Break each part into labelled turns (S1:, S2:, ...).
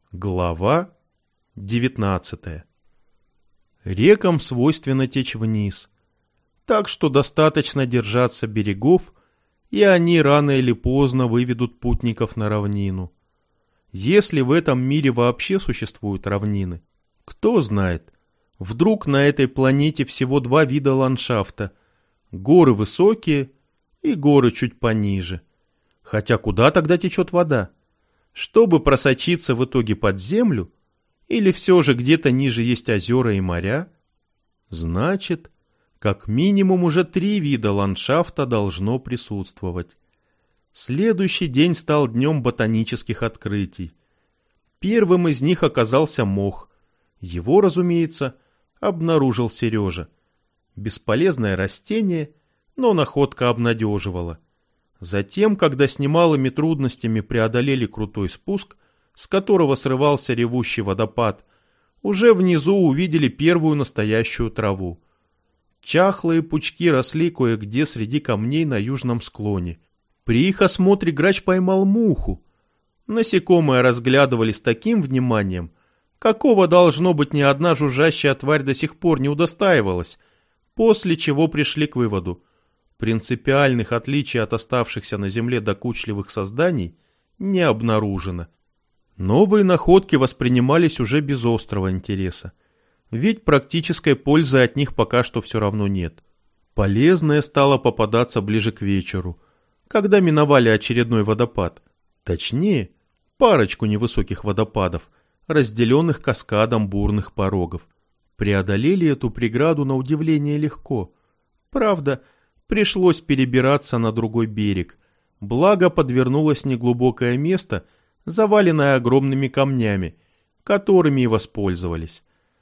S1: Глава 19. Рекам свойственно течь вниз, так что достаточно держаться берегов, и они рано или поздно выведут путников на равнину. Если в этом мире вообще существуют равнины, кто знает, вдруг на этой планете всего два вида ландшафта – горы высокие и горы чуть пониже. Хотя куда тогда течет вода? Чтобы просочиться в итоге под землю, или все же где-то ниже есть озера и моря? Значит, как минимум уже 3 вида ландшафта должно присутствовать. Следующий день стал днем ботанических открытий. Первым из них оказался мох. Его, разумеется, обнаружил Сережа. Бесполезное растение, но находка обнадеживала. Затем, когда с немалыми трудностями преодолели крутой спуск, с которого срывался ревущий водопад, уже внизу увидели первую настоящую траву. Чахлые пучки росли кое-где среди камней на южном склоне. При их осмотре грач поймал муху. Насекомые разглядывали с таким вниманием, какого, должно быть, ни одна жужжащая тварь до сих пор не удостаивалась, после чего пришли к выводу: принципиальных отличий от оставшихся на земле докучливых созданий не обнаружено. Новые находки воспринимались уже без острого интереса, ведь практической пользы от них пока что все равно нет. Полезное стало попадаться ближе к вечеру, когда миновали очередной водопад. Точнее, парочку невысоких водопадов, разделенных каскадом бурных порогов. Преодолели эту преграду на удивление легко. Правда, пришлось перебираться на другой берег, благо подвернулось неглубокое место, заваленное огромными камнями, которыми и воспользовались.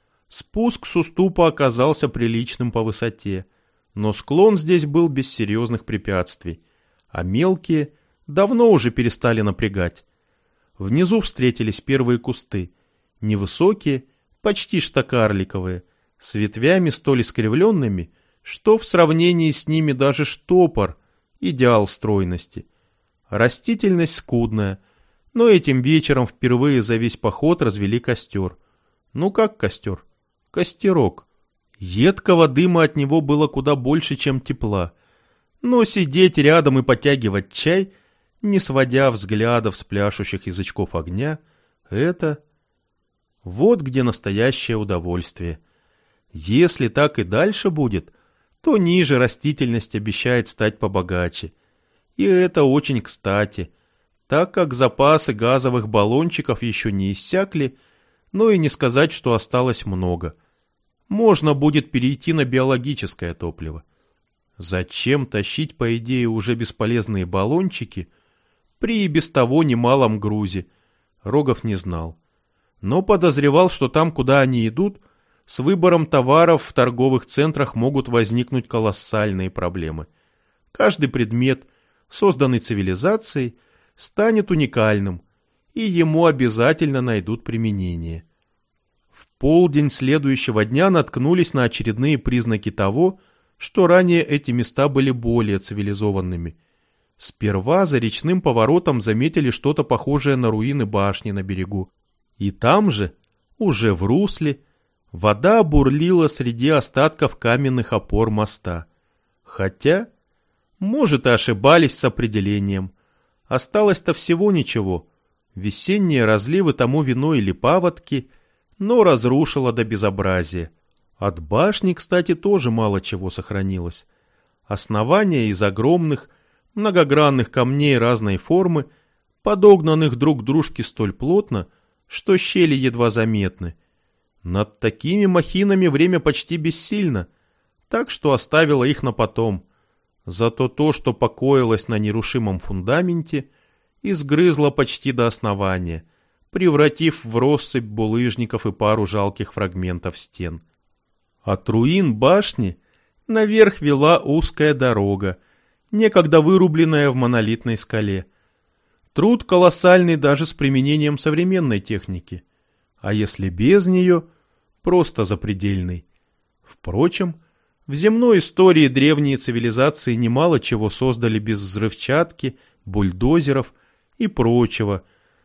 S1: Спуск с уступа оказался приличным по высоте, но склон здесь был без серьезных препятствий, а мелкие давно уже перестали напрягать. Внизу встретились первые кусты, невысокие, почти что карликовые, с ветвями столь искривленными, что в сравнении с ними даже штопор – идеал стройности. Растительность скудная, но этим вечером впервые за весь поход развели костер. Ну как костер? Костерок. Едкого дыма от него было куда больше, чем тепла. Но сидеть рядом и потягивать чай, не сводя взглядов с пляшущих язычков огня, это... Вот где настоящее удовольствие. Если так и дальше будет, то ниже растительность обещает стать побогаче. И это очень кстати, так как запасы газовых баллончиков еще не иссякли, но и не сказать, что осталось много. Можно будет перейти на биологическое топливо. Зачем тащить, по идее, уже бесполезные баллончики при и без того немалом грузе? Рогов не знал. Но подозревал, что там, куда они идут, с выбором товаров в торговых центрах могут возникнуть колоссальные проблемы. Каждый предмет, созданный цивилизацией, станет уникальным, и ему обязательно найдут применение. В полдень следующего дня наткнулись на очередные признаки того, что ранее эти места были более цивилизованными. Сперва за речным поворотом заметили что-то похожее на руины башни на берегу. И там же, уже в русле, вода бурлила среди остатков каменных опор моста. Хотя, может, и ошибались с определением. Осталось-то всего ничего. Весенние разливы тому виной или паводки, но разрушило до безобразия. От башни, кстати, тоже мало чего сохранилось. Основания из огромных, многогранных камней разной формы, подогнанных друг к дружке столь плотно, что щели едва заметны. Над такими махинами время почти бессильно, так что оставила их на потом. Зато то, что покоилось на нерушимом фундаменте, изгрызло почти до основания, превратив в россыпь булыжников и пару жалких фрагментов стен. От руин башни наверх вела узкая дорога, некогда вырубленная в монолитной скале. Труд колоссальный даже с применением современной техники, а если без нее, просто запредельный. Впрочем, в земной истории древние цивилизации немало чего создали без взрывчатки, бульдозеров и прочего,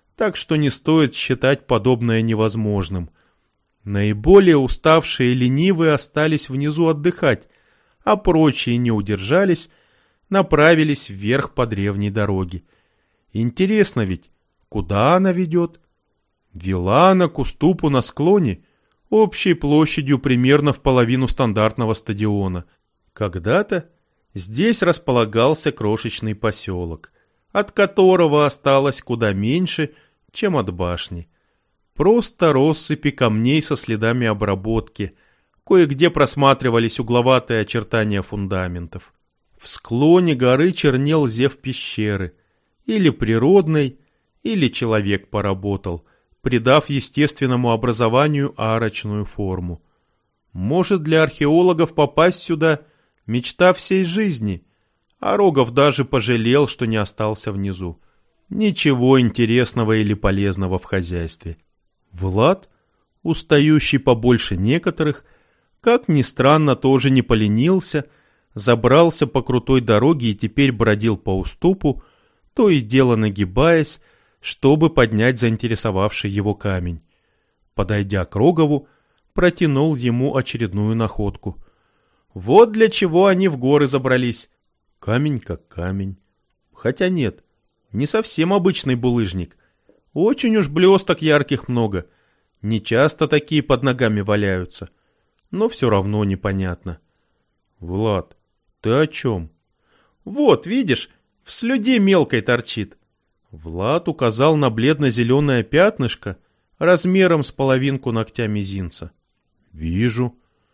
S1: так что не стоит считать подобное невозможным. Наиболее уставшие и ленивые остались внизу отдыхать, а прочие не удержались, направились вверх по древней дороге. Интересно ведь, куда она ведет? Вела она к уступу на склоне, общей площадью примерно в половину стандартного стадиона. Когда-то здесь располагался крошечный поселок, от которого осталось куда меньше, чем от башни. Просто россыпи камней со следами обработки, кое-где просматривались угловатые очертания фундаментов. В склоне горы чернел зев пещеры, или природный, или человек поработал, придав естественному образованию арочную форму. Может, для археологов попасть сюда – мечта всей жизни, а Рогов даже пожалел, что не остался внизу. Ничего интересного или полезного в хозяйстве. Влад, устающий побольше некоторых, как ни странно, тоже не поленился, забрался по крутой дороге и теперь бродил по уступу, то и дело нагибаясь, чтобы поднять заинтересовавший его камень. Подойдя к Рогову, протянул ему очередную находку. Вот для чего они в горы забрались. Камень как камень. Хотя нет, не совсем обычный булыжник. Очень уж блесток ярких много. Не часто такие под ногами валяются. Но все равно непонятно. Влад, ты о чем? Вот, видишь, в слюде мелкой торчит. Влад указал на бледно-зеленое пятнышко размером с половинку ногтя мизинца. Вижу.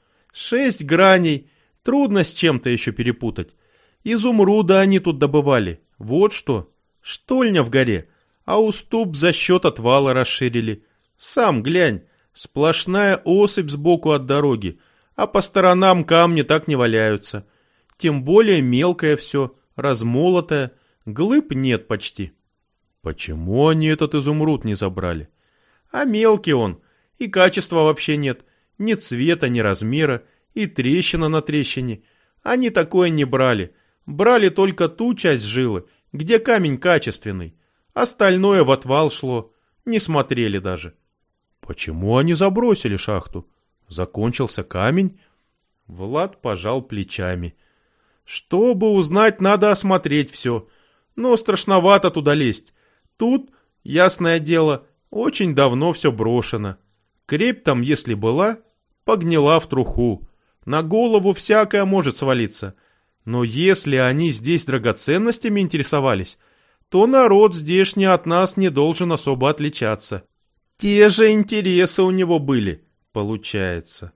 S1: 6 граней. Трудно с чем-то еще перепутать. Изумруда они тут добывали. Вот что. Штольня в горе. А уступ за счет отвала расширили. Сам глянь. Сплошная осыпь сбоку от дороги. А по сторонам камни так не валяются. Тем более мелкое все, размолотое. Глыб нет почти. Почему они этот изумруд не забрали? А мелкий он. И качества вообще нет. Ни цвета, ни размера. И трещина на трещине. Они такое не брали. Брали только ту часть жилы, где камень качественный. Остальное в отвал шло. Не смотрели даже. Почему они забросили шахту? Закончился камень? Влад пожал плечами. Чтобы узнать, надо осмотреть все. Но страшновато туда лезть. Тут, ясное дело, очень давно все брошено. Крепь там, если была, погнила в труху. На голову всякое может свалиться. Но если они здесь драгоценностями интересовались, то народ здешний от нас не должен особо отличаться. Те же интересы у него были, получается.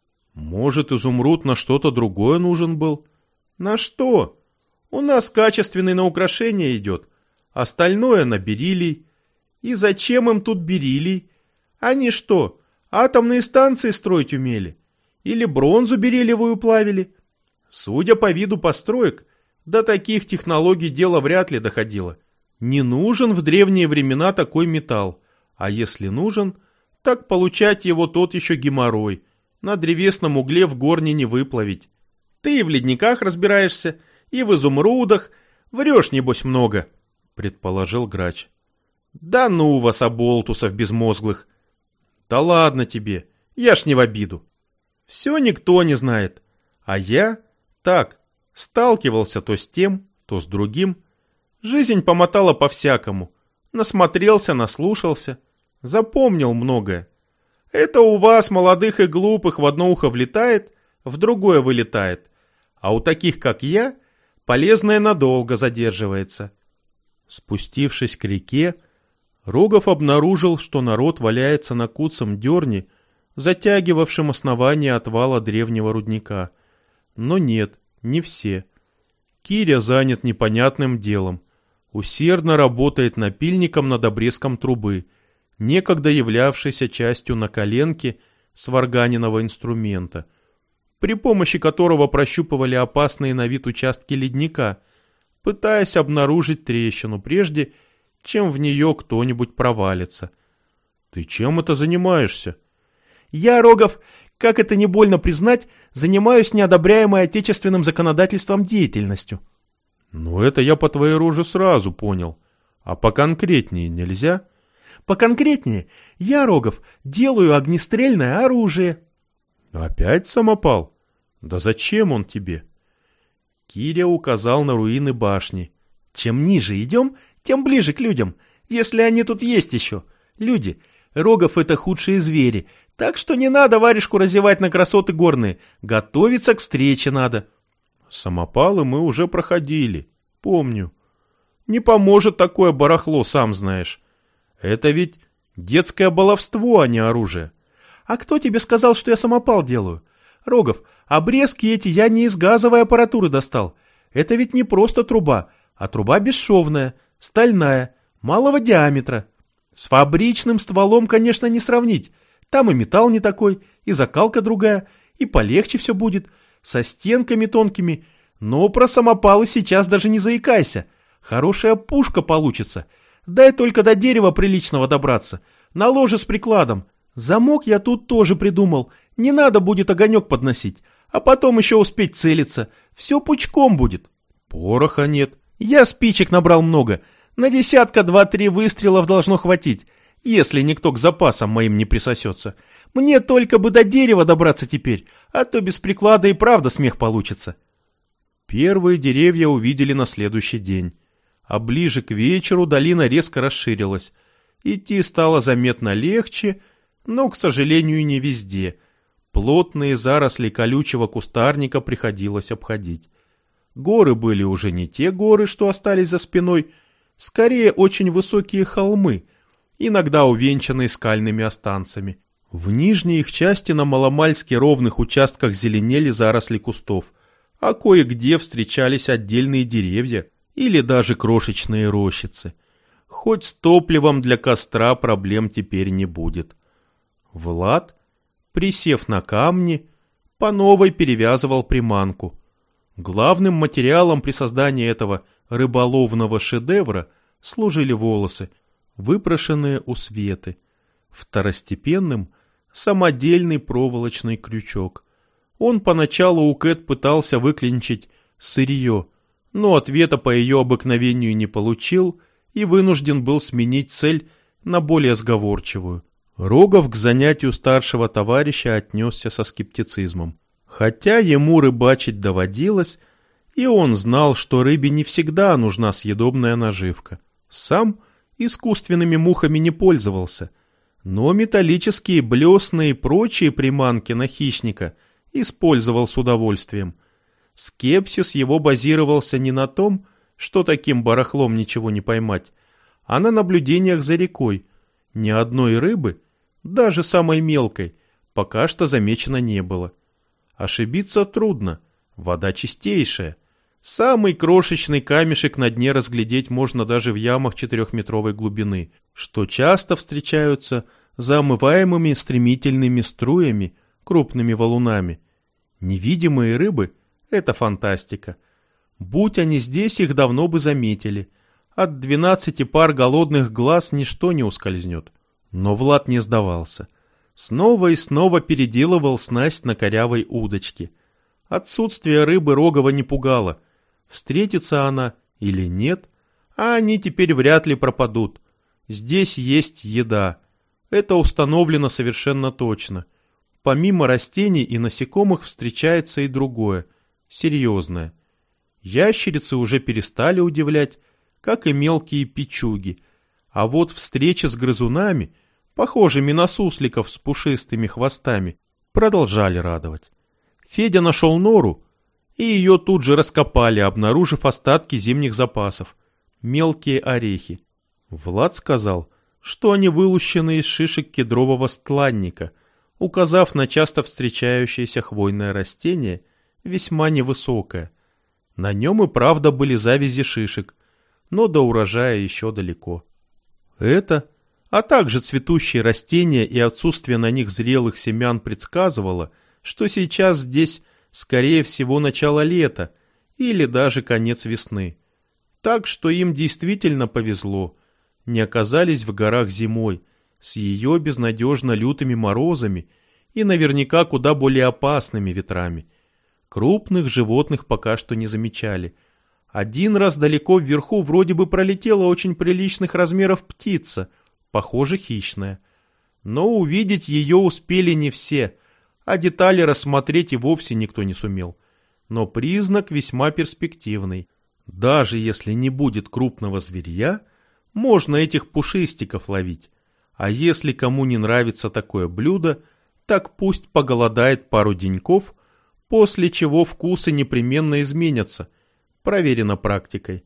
S1: Может, изумруд на что-то другое нужен был? На что? У нас качественный на украшение идет, остальное на бериллий. И зачем им тут бериллий? Они что, атомные станции строить умели? Или бронзу бериллиевую плавили? Судя по виду построек, до таких технологий дело вряд ли доходило. Не нужен в древние времена такой металл, а если нужен, так получать его тот еще геморрой. На древесном угле в горне не выплавить. Ты и в ледниках разбираешься, и в изумрудах. Врешь, небось, много, предположил Грач. Да ну вас, оболтусов безмозглых. Да ладно тебе, я ж не в обиду. Все никто не знает. А я, так, сталкивался то с тем, то с другим. Жизнь помотала по-всякому. Насмотрелся, наслушался. Запомнил многое. Это у вас, молодых и глупых, в одно ухо влетает, в другое вылетает. А у таких, как я, полезное надолго задерживается. Спустившись к реке, Рогов обнаружил, что народ валяется на куцом дерне, затягивавшем основание отвала древнего рудника. Но нет, не все. Киря занят непонятным делом. Усердно работает напильником над обрезком трубы, некогда являвшейся частью наколенки сварганенного инструмента, при помощи которого прощупывали опасные на вид участки ледника, пытаясь обнаружить трещину прежде, чем в нее кто-нибудь провалится. «Ты чем это занимаешься?» «Я, Рогов, как это не больно признать, занимаюсь неодобряемой отечественным законодательством деятельностью». «Ну это я по твоей роже сразу понял. А поконкретнее нельзя?» Поконкретнее, я, Рогов, делаю огнестрельное оружие. Опять самопал? Да зачем он тебе? Киря указал на руины башни. Чем ниже идем, тем ближе к людям, если они тут есть еще. Люди, Рогов — это худшие звери, так что не надо варежку разевать на красоты горные, готовиться к встрече надо. Самопалы мы уже проходили, помню. Не поможет такое барахло, сам знаешь. Это ведь детское баловство, а не оружие. А кто тебе сказал, что я самопал делаю? Рогов, обрезки эти я не из газовой аппаратуры достал. Это ведь не просто труба, а труба бесшовная, стальная, малого диаметра. С фабричным стволом, конечно, не сравнить. Там и металл не такой, и закалка другая, и полегче все будет, со стенками тонкими. Но про самопалы сейчас даже не заикайся. Хорошая пушка получится. Дай только до дерева приличного добраться. На ложе с прикладом. Замок я тут тоже придумал. Не надо будет огонек подносить. А потом еще успеть целиться. Все пучком будет. Пороха нет. Я спичек набрал много. На десятка 2-3 выстрелов должно хватить. Если никто к запасам моим не присосется. Мне только бы до дерева добраться теперь. А то без приклада и правда смех получится. Первые деревья увидели на следующий день. А ближе к вечеру долина резко расширилась. Идти стало заметно легче, но, к сожалению, не везде. Плотные заросли колючего кустарника приходилось обходить. Горы были уже не те горы, что остались за спиной, скорее очень высокие холмы, иногда увенчанные скальными останцами. В нижней их части на маломальски ровных участках зеленели заросли кустов, а кое-где встречались отдельные деревья или даже крошечные рощицы. Хоть с топливом для костра проблем теперь не будет. Влад, присев на камни, по новой перевязывал приманку. Главным материалом при создании этого рыболовного шедевра служили волосы, выпрошенные у Светы. Второстепенным — самодельный проволочный крючок. Он поначалу у Кэт пытался выклинчить сырье, но ответа по ее обыкновению не получил и вынужден был сменить цель на более сговорчивую. Рогов к занятию старшего товарища отнесся со скептицизмом. Хотя ему рыбачить доводилось, и он знал, что рыбе не всегда нужна съедобная наживка. Сам искусственными мухами не пользовался, но металлические блесны и прочие приманки на хищника использовал с удовольствием. Скепсис его базировался не на том, что таким барахлом ничего не поймать, а на наблюдениях за рекой. Ни одной рыбы, даже самой мелкой, пока что замечено не было. Ошибиться трудно, вода чистейшая. Самый крошечный камешек на дне разглядеть можно даже в ямах 4-метровой глубины, что часто встречаются за омываемыми стремительными струями, крупными валунами. Невидимые рыбы — это фантастика. Будь они здесь, их давно бы заметили. От 12 пар голодных глаз ничто не ускользнет. Но Влад не сдавался. Снова и снова переделывал снасть на корявой удочке. Отсутствие рыбы Рогова не пугало. Встретится она или нет, а они теперь вряд ли пропадут. Здесь есть еда. Это установлено совершенно точно. Помимо растений и насекомых встречается и другое, серьезное. Ящерицы уже перестали удивлять, как и мелкие печуги. А вот встречи с грызунами, похожими на сусликов с пушистыми хвостами, продолжали радовать. Федя нашел нору, и ее тут же раскопали, обнаружив остатки зимних запасов, мелкие орехи. Влад сказал, что они вылущены из шишек кедрового стланника, указав на часто встречающееся хвойное растение, весьма невысокое. На нем и правда были завязи шишек, но до урожая еще далеко. Это, а также цветущие растения и отсутствие на них зрелых семян предсказывало, что сейчас здесь, скорее всего, начало лета или даже конец весны. Так что им действительно повезло. Не оказались в горах зимой, с ее безнадежно лютыми морозами и наверняка куда более опасными ветрами. Крупных животных пока что не замечали. Один раз далеко вверху вроде бы пролетела очень приличных размеров птица, похоже, хищная. Но увидеть ее успели не все, а детали рассмотреть и вовсе никто не сумел. Но признак весьма перспективный. Даже если не будет крупного зверья, можно этих пушистиков ловить. А если кому не нравится такое блюдо, так пусть поголодает пару деньков, после чего вкусы непременно изменятся. Проверено практикой.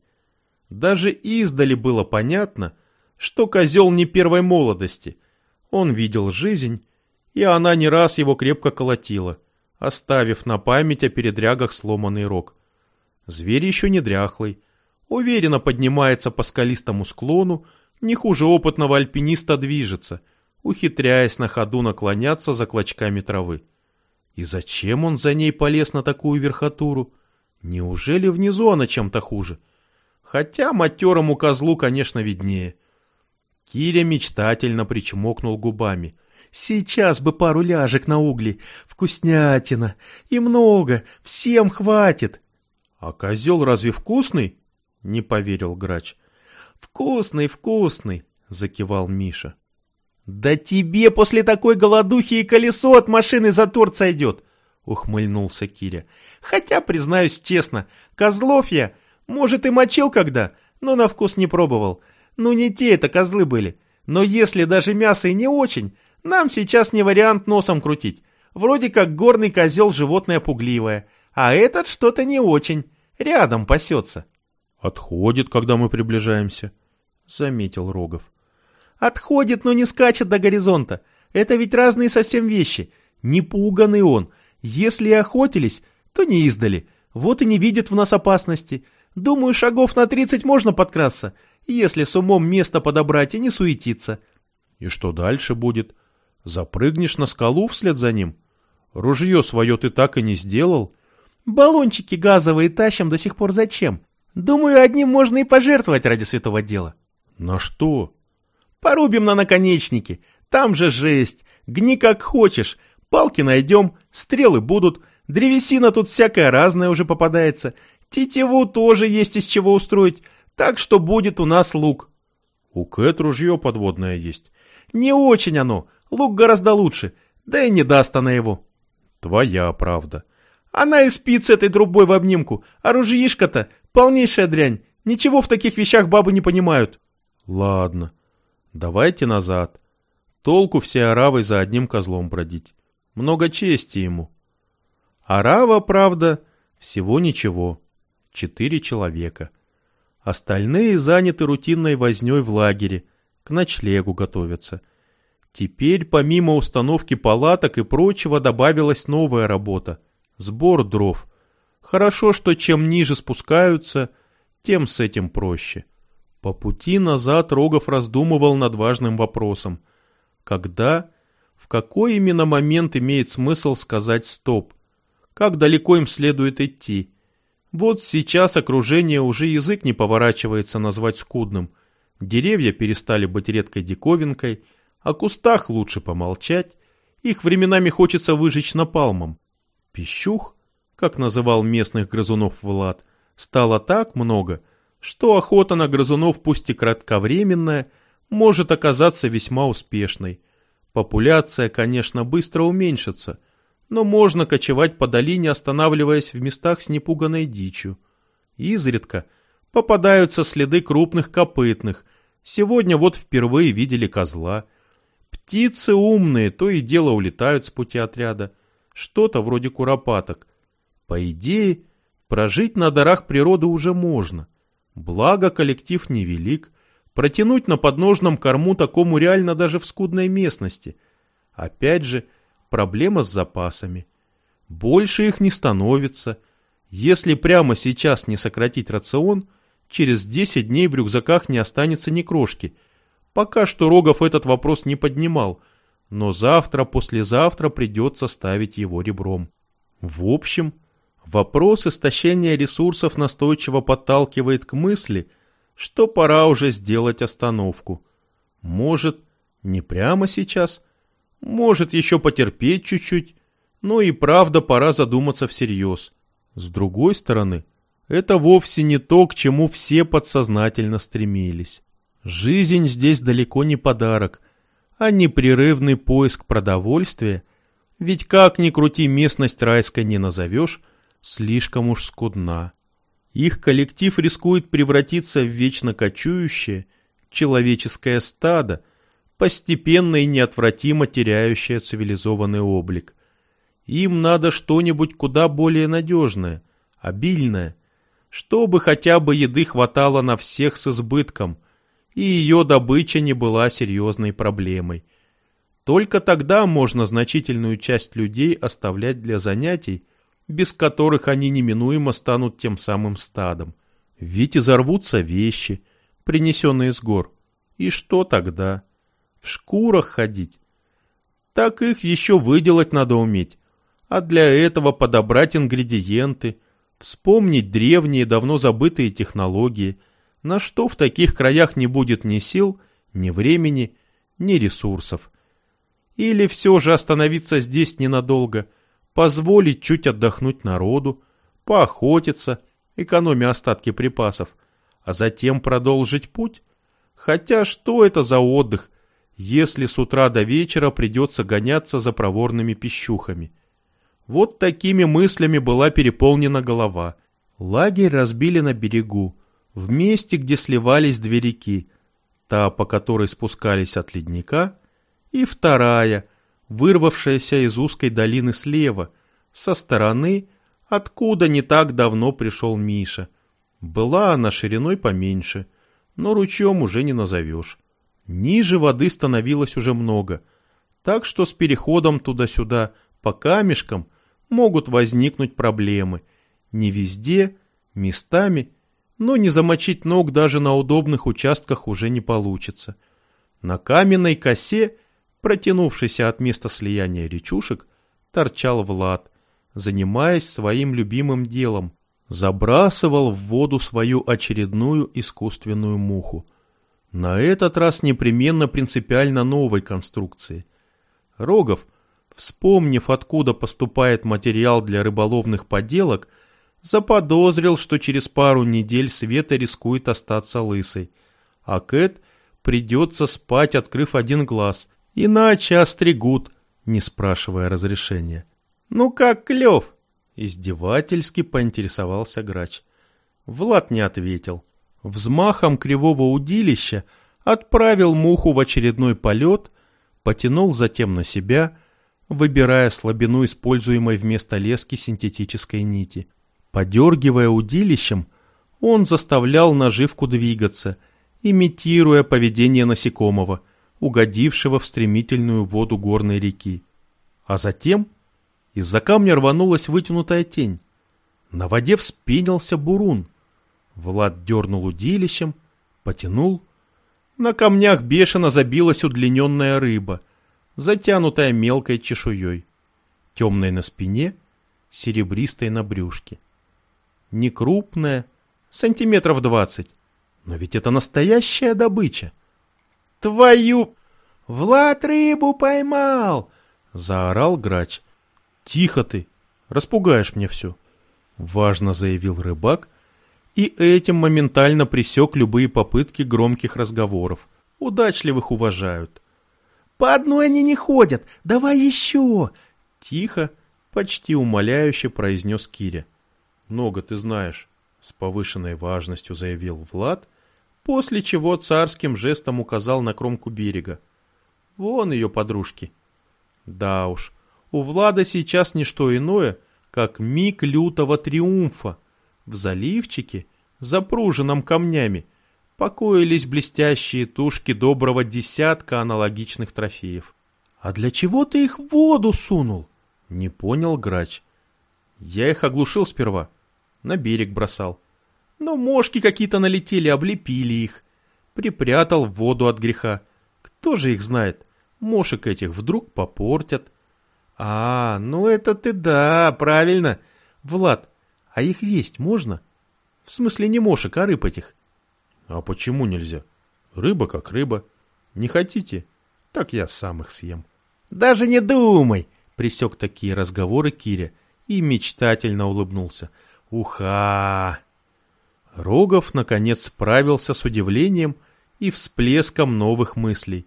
S1: Даже издали было понятно, что козел не первой молодости. Он видел жизнь, и она не раз его крепко колотила, оставив на память о передрягах сломанный рог. Зверь еще не дряхлый, уверенно поднимается по скалистому склону, не хуже опытного альпиниста движется, ухитряясь на ходу наклоняться за клочками травы. И зачем он за ней полез на такую верхотуру? Неужели внизу она чем-то хуже? Хотя матерому козлу, конечно, виднее. Киря мечтательно причмокнул губами. «Сейчас бы пару ляжек на угли. Вкуснятина. И много. Всем хватит». «А козел разве вкусный?» — не поверил грач. «Вкусный, вкусный», — закивал Миша. «Да тебе после такой голодухи и колесо от машины за торт сойдет», — ухмыльнулся Киря. «Хотя, признаюсь честно, козлов я, может, и мочил когда, но на вкус не пробовал. Ну не те это козлы были. Но если даже мясо и не очень, нам сейчас не вариант носом крутить. Вроде как горный козел животное пугливое, а этот что-то не очень, рядом пасется». «Отходит, когда мы приближаемся», — заметил Рогов. «Отходит, но не скачет до горизонта. Это ведь разные совсем вещи. Не пуганый он. Если и охотились, то не издали. Вот и не видят в нас опасности. Думаю, шагов на 30 можно подкрасться, если с умом место подобрать и не суетиться». «И что дальше будет? Запрыгнешь на скалу вслед за ним? Ружье свое ты так и не сделал?»
S2: «Баллончики газовые тащим до сих пор зачем? Думаю, одним можно и пожертвовать ради святого дела».
S1: «На что?»
S2: «Порубим на наконечники. Там же жесть. Гни как хочешь. Палки найдем, стрелы будут. Древесина тут всякая разная уже попадается. Тетиву тоже есть из чего устроить. Так что будет у нас лук».
S1: «У Кэт ружье подводное есть».
S2: «Не очень оно. Лук гораздо лучше. Да и не даст она его».
S1: «Твоя правда».
S2: «Она и спит с этой трубой в обнимку. А ружьишко-то полнейшая дрянь. Ничего в таких вещах бабы не понимают».
S1: «Ладно. Давайте назад. Толку все оравой за одним козлом бродить. Много чести ему». Орава, правда, всего ничего. 4 человека. Остальные заняты рутинной вознёй в лагере, к ночлегу готовятся. Теперь помимо установки палаток и прочего добавилась новая работа — сбор дров. Хорошо, что чем ниже спускаются, тем с этим проще. По пути назад Рогов раздумывал над важным вопросом. Когда, в какой именно момент имеет смысл сказать «стоп»? Как далеко им следует идти? Вот сейчас окружение уже язык не поворачивается назвать скудным. Деревья перестали быть редкой диковинкой, о кустах лучше помолчать, их временами хочется выжечь напалмом. Пищух, как называл местных грызунов Влад, стало так много, что охота на грызунов, пусть и кратковременная, может оказаться весьма успешной. Популяция, конечно, быстро уменьшится, но можно кочевать по долине, останавливаясь в местах с непуганой дичью. Изредка попадаются следы крупных копытных. Сегодня вот впервые видели козла. Птицы умные, то и дело улетают с пути отряда. Что-то вроде куропаток. По идее, прожить на дарах природы уже можно. Благо, коллектив невелик. Протянуть на подножном корму такому реально даже в скудной местности. Опять же, проблема с запасами. Больше их не становится. Если прямо сейчас не сократить рацион, через 10 дней в рюкзаках не останется ни крошки. Пока что Рогов этот вопрос не поднимал, но завтра-послезавтра придется ставить его ребром. В общем, вопрос истощения ресурсов настойчиво подталкивает к мысли, что пора уже сделать остановку. Может, не прямо сейчас, может, еще потерпеть чуть-чуть, но и правда пора задуматься всерьез. С другой стороны, это вовсе не то, к чему все подсознательно стремились. Жизнь здесь далеко не подарок, а непрерывный поиск продовольствия, ведь как ни крути, местность райской не назовешь, слишком уж скудна. Их коллектив рискует превратиться в вечно кочующее человеческое стадо, постепенно и неотвратимо теряющее цивилизованный облик. Им надо что-нибудь куда более надежное, обильное, чтобы хотя бы еды хватало на всех с избытком, и ее добыча не была серьезной проблемой. Только тогда можно значительную часть людей оставлять для занятий, без которых они неминуемо станут тем самым стадом. Ведь изорвутся вещи, принесенные с гор. И что тогда? В шкурах ходить? Так их еще выделать надо уметь. А для этого подобрать ингредиенты, вспомнить древние, давно забытые технологии, на что в таких краях не будет ни сил, ни времени, ни ресурсов. Или все же остановиться здесь ненадолго, позволить чуть отдохнуть народу, поохотиться, экономя остатки припасов, а затем продолжить путь? Хотя что это за отдых, если с утра до вечера придется гоняться за проворными пищухами? Вот такими мыслями была переполнена голова. Лагерь разбили на берегу, в месте, где сливались две реки, та, по которой спускались от ледника, и вторая, вырвавшаяся из узкой долины слева, со стороны, откуда не так давно пришел Миша. Была она шириной поменьше, но ручьем уже не назовешь. Ниже воды становилось уже много, так что с переходом туда-сюда по камешкам могут возникнуть проблемы. Не везде, местами, но не замочить ног даже на удобных участках уже не получится. На каменной косе, протянувшейся от места слияния речушек, торчал Влад, занимаясь своим любимым делом, забрасывал в воду свою очередную искусственную муху. На этот раз непременно принципиально новой конструкции. Рогов, вспомнив, откуда поступает материал для рыболовных поделок, заподозрил, что через пару недель Света рискует остаться лысой, а Кэт придется спать, открыв один глаз, иначе остригут, не спрашивая разрешения. «Ну как, клев?» — издевательски поинтересовался грач. Влад не ответил. Взмахом кривого удилища отправил муху в очередной полет, потянул затем на себя, выбирая слабину используемой вместо лески синтетической нити. Подергивая удилищем, он заставлял наживку двигаться, имитируя поведение насекомого, угодившего в стремительную воду горной реки. А затем из-за камня рванулась вытянутая тень. На воде вспенился бурун. Влад дернул удилищем, потянул. На камнях бешено забилась удлиненная рыба, затянутая мелкой чешуей, темной на спине, серебристой на брюшке. Не крупная, сантиметров 20, но ведь это настоящая добыча. «Твою! Влад рыбу поймал!» — заорал грач. «Тихо ты, распугаешь мне все», — важно заявил рыбак, и этим моментально пресек любые попытки громких разговоров. Удачливых уважают. «По одной они не ходят, давай еще!» Тихо, почти умоляюще произнес Киря. «Много ты знаешь», — с повышенной важностью заявил Влад, после чего царским жестом указал на кромку берега. «Вон ее подружки». Да уж, у Влада сейчас не что иное, как миг лютого триумфа. В заливчике, запруженном камнями, покоились блестящие тушки доброго десятка аналогичных трофеев. «А для чего ты их в воду сунул?» — не понял грач. «Я их оглушил сперва, на берег бросал. Но мошки какие-то налетели, облепили их. Припрятал в воду от греха. Кто же их знает? Мошек этих вдруг попортят». «А, ну это ты да, правильно. Влад, а их есть можно? В смысле не мошек, а рыб этих». «А почему нельзя? Рыба как рыба. Не хотите? Так я сам их съем». «Даже не думай!» — пресек такие разговоры Киря и мечтательно улыбнулся. «Уха!» Рогов, наконец, справился с удивлением и всплеском новых мыслей.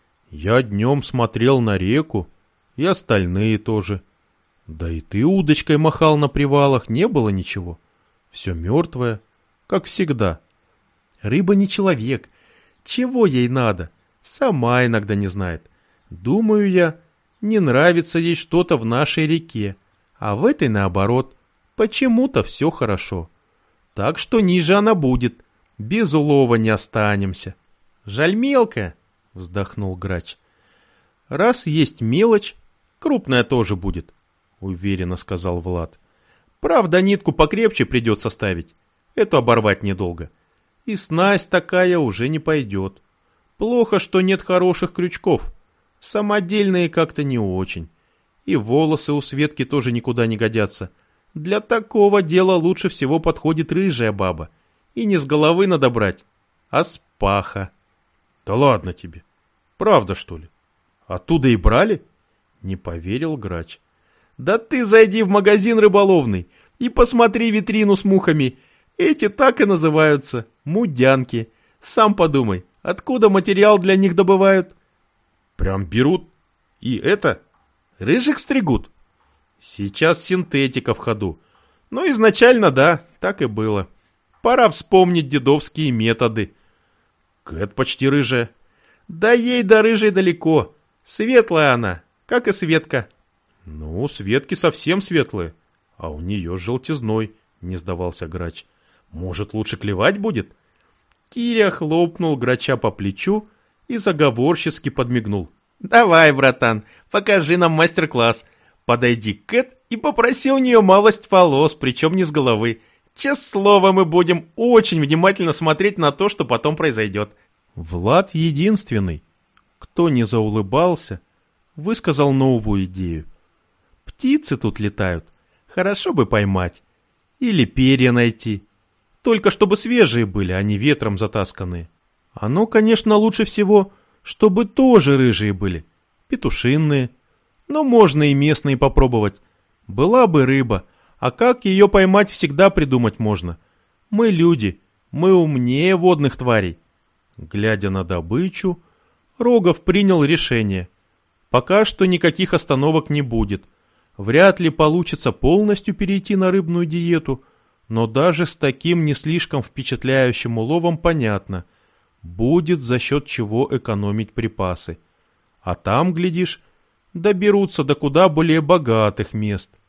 S1: Я днем смотрел на реку, и остальные тоже. Да и ты удочкой махал на привалах, не было ничего. Все мертвое, как всегда. Рыба не человек. Чего ей надо? Сама иногда не знает. Думаю я, не нравится ей что-то в нашей реке, а в этой наоборот. Почему-то все хорошо. Так что ниже она будет. Без улова не останемся. Жаль мелкая, вздохнул Грач. Раз есть мелочь, крупная тоже будет, уверенно сказал Влад. Правда, нитку покрепче придется ставить. Эту оборвать недолго. И снасть такая уже не пойдет. Плохо, что нет хороших крючков. Самодельные как-то не очень. И волосы у Светки тоже никуда не годятся. Для такого дела лучше всего подходит рыжая баба. И не с головы надо брать, а с паха. Да ладно тебе. Правда, что ли? Оттуда и брали? Не поверил Грач. Да ты зайди в магазин рыболовный и посмотри витрину с мухами. Эти так и называются — мудянки. Сам подумай, откуда материал для них добывают? Прям берут и это? Рыжих стригут? Сейчас синтетика в ходу. Но изначально, да, так и было. Пора вспомнить дедовские методы. Кэт почти рыжая. Да ей до рыжей далеко. Светлая она, как и Светка. Ну, Светки совсем светлые, а у нее желтизной, не сдавался Грач. Может, лучше клевать будет? Киря хлопнул Грача по плечу и заговорчески подмигнул. Давай, братан, покажи нам мастер-класс. Подойди к Кэт и попроси у нее малость волос, причем не с головы. Честное слово, мы будем очень внимательно смотреть на то, что потом произойдет. Влад единственный, кто не заулыбался, высказал новую идею. Птицы тут летают, хорошо бы поймать. Или перья найти. Только чтобы свежие были, а не ветром затасканные. Оно, конечно, лучше всего, чтобы тоже рыжие были, петушинные. Но можно и местные попробовать. Была бы рыба, а как ее поймать, всегда придумать можно. Мы люди, мы умнее водных тварей. Глядя на добычу, Рогов принял решение. Пока что никаких остановок не будет. Вряд ли получится полностью перейти на рыбную диету, но даже с таким не слишком впечатляющим уловом понятно, будет за счет чего экономить припасы. А там, глядишь, доберутся до куда более богатых мест.